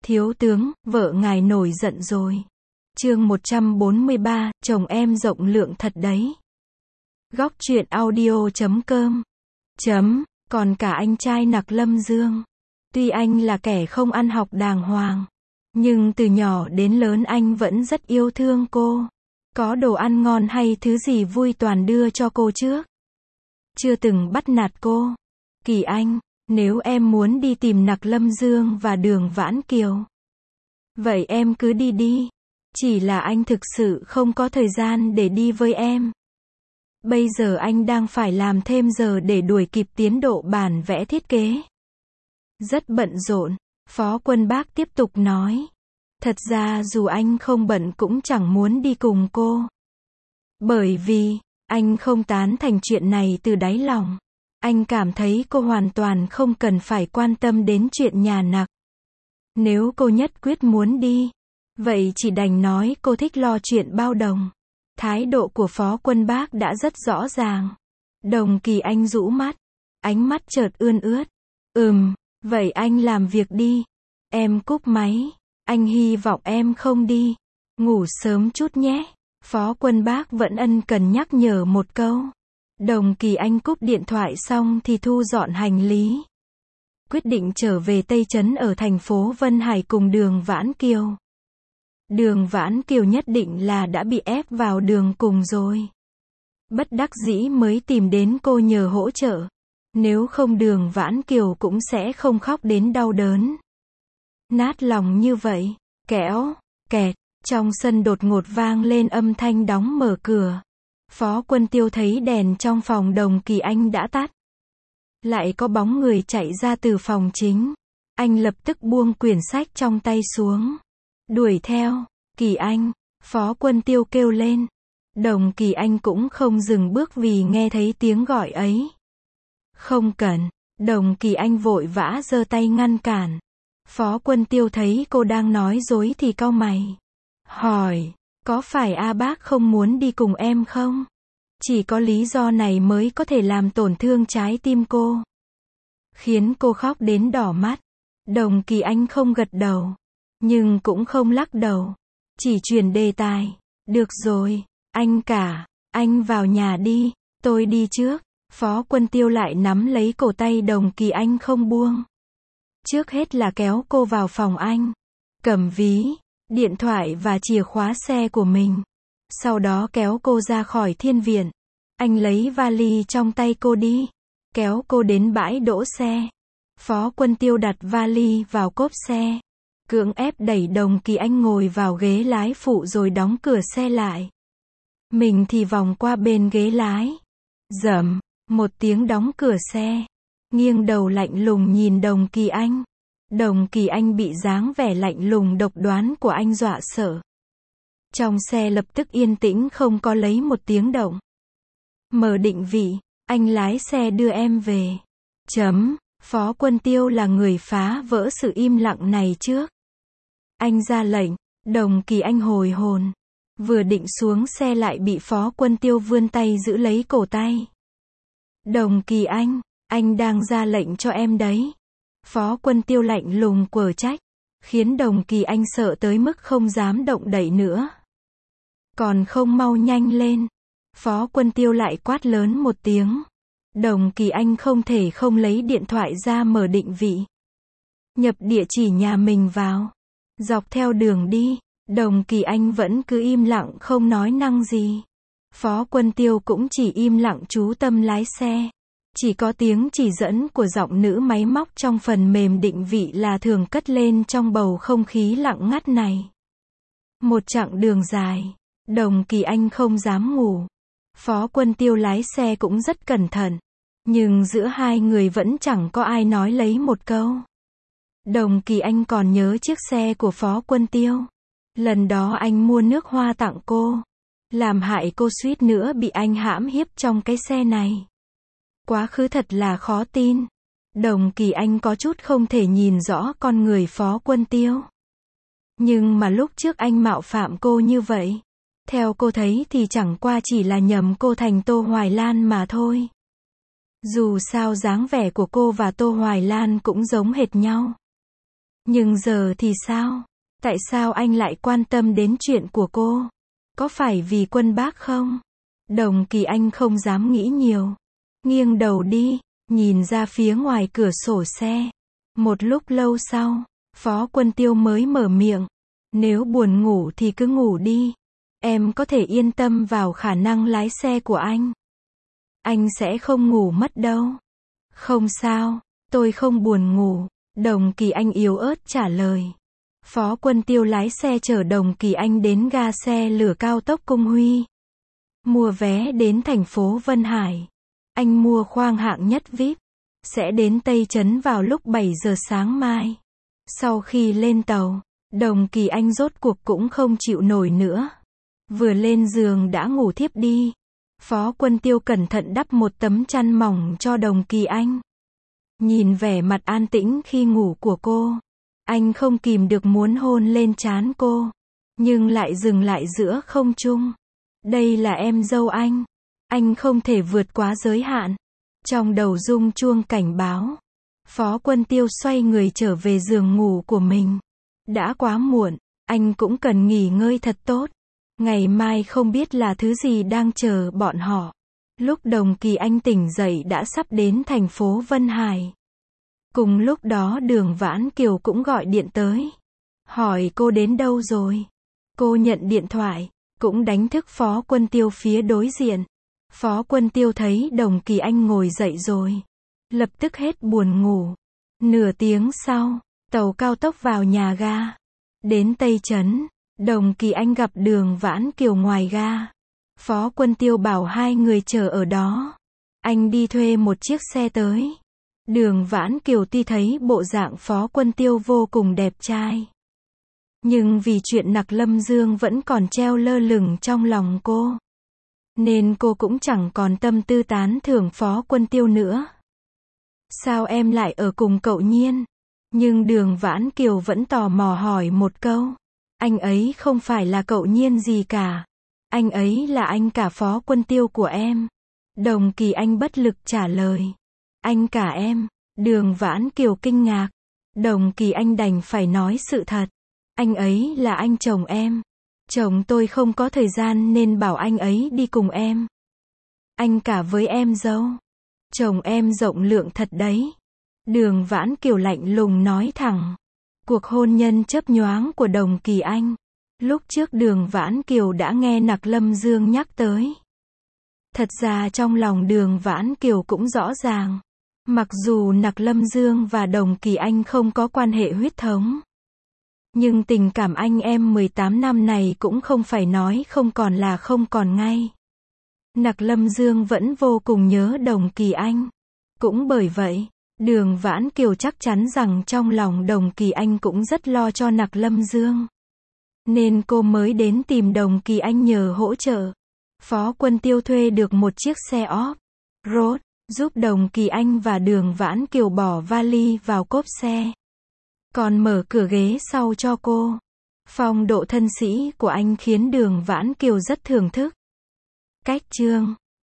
Thiếu tướng, vợ ngài nổi giận rồi. Chương 143, chồng em rộng lượng thật đấy. Góc truyện audio.com. Còn cả anh trai Nặc Lâm Dương. Tuy anh là kẻ không ăn học đàng hoàng, nhưng từ nhỏ đến lớn anh vẫn rất yêu thương cô. Có đồ ăn ngon hay thứ gì vui toàn đưa cho cô trước. Chưa từng bắt nạt cô. Kỳ Anh, nếu em muốn đi tìm Nặc Lâm Dương và Đường Vãn Kiều, vậy em cứ đi đi. Chỉ là anh thực sự không có thời gian để đi với em. Bây giờ anh đang phải làm thêm giờ để đuổi kịp tiến độ bản vẽ thiết kế. Rất bận rộn, Phó Quân Bác tiếp tục nói. Thật ra dù anh không bận cũng chẳng muốn đi cùng cô. Bởi vì, anh không tán thành chuyện này từ đáy lòng. Anh cảm thấy cô hoàn toàn không cần phải quan tâm đến chuyện nhà Nặc. Nếu cô nhất quyết muốn đi, vậy chỉ đành nói cô thích lo chuyện bao đồng. Thái độ của Phó Quân Bác đã rất rõ ràng. Đồng Kỳ Anh rũ mắt, ánh mắt chợt ươn ướt. Vậy anh làm việc đi. Em cúp máy. Anh hy vọng em không đi. Ngủ sớm chút nhé. Phó Quân Bác vẫn ân cần nhắc nhở một câu. Đồng Kỳ Anh cúp điện thoại xong thì thu dọn hành lý. Quyết định trở về Tây Trấn ở thành phố Vân Hải cùng Đường Vãn Kiều. Đường Vãn Kiều nhất định là đã bị ép vào đường cùng rồi. Bất đắc dĩ mới tìm đến cô nhờ hỗ trợ. Nếu không Đường Vãn Kiều cũng sẽ không khóc đến đau đớn. Nát lòng như vậy. Kẽo, kẹt, trong sân đột ngột vang lên âm thanh đóng mở cửa. Phó Quân Tiêu thấy đèn trong phòng Đồng Kỳ Anh đã tắt. Lại có bóng người chạy ra từ phòng chính. Anh lập tức buông quyển sách trong tay xuống. Đuổi theo. Kỳ Anh. Phó Quân Tiêu kêu lên. Đồng Kỳ Anh cũng không dừng bước vì nghe thấy tiếng gọi ấy. Không cần. Đồng Kỳ Anh vội vã giơ tay ngăn cản. Phó Quân Tiêu thấy cô đang nói dối thì cau mày. Hỏi. Có phải A Bác không muốn đi cùng em không? Chỉ có lý do này mới có thể làm tổn thương trái tim cô. Khiến cô khóc đến đỏ mắt. Đồng Kỳ Anh không gật đầu. Nhưng cũng không lắc đầu. Chỉ chuyển đề tài. Được rồi. Anh vào nhà đi. Tôi đi trước. Phó Quân Tiêu lại nắm lấy cổ tay Đồng Kỳ Anh không buông. Trước hết là kéo cô vào phòng anh. Cầm ví, điện thoại và chìa khóa xe của mình. Sau đó kéo cô ra khỏi thiên viện. Anh lấy vali trong tay cô đi. Kéo cô đến bãi đỗ xe. Phó Quân Tiêu đặt vali vào cốp xe. Cưỡng ép đẩy Đồng Kỳ Anh ngồi vào ghế lái phụ rồi đóng cửa xe lại. Mình thì vòng qua bên ghế lái. Rầm, một tiếng đóng cửa xe. Nghiêng đầu lạnh lùng nhìn Đồng Kỳ Anh. Đồng Kỳ Anh bị dáng vẻ lạnh lùng độc đoán của anh dọa sợ. Trong xe lập tức yên tĩnh không có lấy một tiếng động. Mở định vị, anh lái xe đưa em về. Phó Quân Tiêu là người phá vỡ sự im lặng này trước. Anh ra lệnh, Đồng Kỳ Anh hồi hồn. Vừa định xuống xe lại bị Phó Quân Tiêu vươn tay giữ lấy cổ tay. Đồng Kỳ anh đang ra lệnh cho em đấy. Phó Quân Tiêu lạnh lùng quở trách, khiến Đồng Kỳ Anh sợ tới mức không dám động đậy nữa. Còn không mau nhanh lên. Phó Quân Tiêu lại quát lớn một tiếng. Đồng Kỳ Anh không thể không lấy điện thoại ra mở định vị. Nhập địa chỉ nhà mình vào. Dọc theo đường đi, Đồng Kỳ Anh vẫn cứ im lặng không nói năng gì. Phó Quân Tiêu cũng chỉ im lặng chú tâm lái xe. Chỉ có tiếng chỉ dẫn của giọng nữ máy móc trong phần mềm định vị là thường cất lên trong bầu không khí lặng ngắt này. Một chặng đường dài, Đồng Kỳ Anh không dám ngủ. Phó Quân Tiêu lái xe cũng rất cẩn thận. Nhưng giữa hai người vẫn chẳng có ai nói lấy một câu. Đồng Kỳ Anh còn nhớ chiếc xe của Phó Quân Tiêu. Lần đó anh mua nước hoa tặng cô. Làm hại cô suýt nữa bị anh hãm hiếp trong cái xe này. Quá khứ thật là khó tin. Đồng Kỳ Anh có chút không thể nhìn rõ con người Phó Quân Tiêu. Nhưng mà lúc trước anh mạo phạm cô như vậy. Theo cô thấy thì chẳng qua chỉ là nhầm cô thành Tô Hoài Lan mà thôi. Dù sao dáng vẻ của cô và Tô Hoài Lan cũng giống hệt nhau. Nhưng giờ thì sao? Tại sao anh lại quan tâm đến chuyện của cô? Có phải vì Quân Bác không? Đồng Kỳ Anh không dám nghĩ nhiều. Nghiêng đầu đi, nhìn ra phía ngoài cửa sổ xe. Một lúc lâu sau, Phó Quân Tiêu mới mở miệng. Nếu buồn ngủ thì cứ ngủ đi. Em có thể yên tâm vào khả năng lái xe của anh. Anh sẽ không ngủ mất đâu. Không sao, tôi không buồn ngủ. Đồng Kỳ Anh yếu ớt trả lời. Phó Quân Tiêu lái xe chở Đồng Kỳ Anh đến ga xe lửa cao tốc Cung Huy. Mua vé đến thành phố Vân Hải. Anh mua khoang hạng nhất VIP. Sẽ đến Tây Trấn vào lúc 7 giờ sáng mai. Sau khi lên tàu, Đồng Kỳ Anh rốt cuộc cũng không chịu nổi nữa. Vừa lên giường đã ngủ thiếp đi. Phó Quân Tiêu cẩn thận đắp một tấm chăn mỏng cho Đồng Kỳ Anh. Nhìn vẻ mặt an tĩnh khi ngủ của cô, anh không kìm được muốn hôn lên trán cô, nhưng lại dừng lại giữa không trung. Đây là em dâu anh không thể vượt quá giới hạn. Trong đầu rung chuông cảnh báo. Phó Quân Tiêu xoay người trở về giường ngủ của mình. Đã quá muộn, anh cũng cần nghỉ ngơi thật tốt. Ngày mai không biết là thứ gì đang chờ bọn họ. Lúc Đồng Kỳ Anh tỉnh dậy đã sắp đến thành phố Vân Hải. Cùng lúc đó Đường Vãn Kiều cũng gọi điện tới. Hỏi cô đến đâu rồi. Cô nhận điện thoại, cũng đánh thức Phó Quân Tiêu phía đối diện. Phó Quân Tiêu thấy Đồng Kỳ Anh ngồi dậy rồi. Lập tức hết buồn ngủ. Nửa tiếng sau, tàu cao tốc vào nhà ga. Đến Tây Trấn, Đồng Kỳ Anh gặp Đường Vãn Kiều ngoài ga. Phó Quân Tiêu bảo hai người chờ ở đó. Anh đi thuê một chiếc xe tới. Đường Vãn Kiều tuy thấy bộ dạng Phó Quân Tiêu vô cùng đẹp trai. Nhưng vì chuyện Nặc Lâm Dương vẫn còn treo lơ lửng trong lòng cô. Nên cô cũng chẳng còn tâm tư tán thưởng Phó Quân Tiêu nữa. Sao em lại ở cùng cậu Nhiên? Nhưng Đường Vãn Kiều vẫn tò mò hỏi một câu. Anh ấy không phải là cậu Nhiên gì cả. Anh ấy là anh cả Phó Quân Tiêu của em. Đồng Kỳ Anh bất lực trả lời. Anh cả em. Đường Vãn Kiều kinh ngạc. Đồng Kỳ Anh đành phải nói sự thật. Anh ấy là anh chồng em. Chồng tôi không có thời gian nên bảo anh ấy đi cùng em. Anh cả với em dâu. Chồng em rộng lượng thật đấy. Đường Vãn Kiều lạnh lùng nói thẳng. Cuộc hôn nhân chớp nhoáng của Đồng Kỳ Anh. Lúc trước Đường Vãn Kiều đã nghe Nặc Lâm Dương nhắc tới. Thật ra trong lòng Đường Vãn Kiều cũng rõ ràng. Mặc dù Nặc Lâm Dương và Đồng Kỳ Anh không có quan hệ huyết thống. Nhưng tình cảm anh em 18 năm này cũng không phải nói không còn là không còn ngay. Nặc Lâm Dương vẫn vô cùng nhớ Đồng Kỳ Anh. Cũng bởi vậy, Đường Vãn Kiều chắc chắn rằng trong lòng Đồng Kỳ Anh cũng rất lo cho Nặc Lâm Dương. Nên cô mới đến tìm Đồng Kỳ Anh nhờ hỗ trợ. Phó Quân Tiêu thuê được một chiếc xe off-road, giúp Đồng Kỳ Anh và Đường Vãn Kiều bỏ vali vào cốp xe. Còn mở cửa ghế sau cho cô. Phong độ thân sĩ của anh khiến Đường Vãn Kiều rất thưởng thức. Cách chương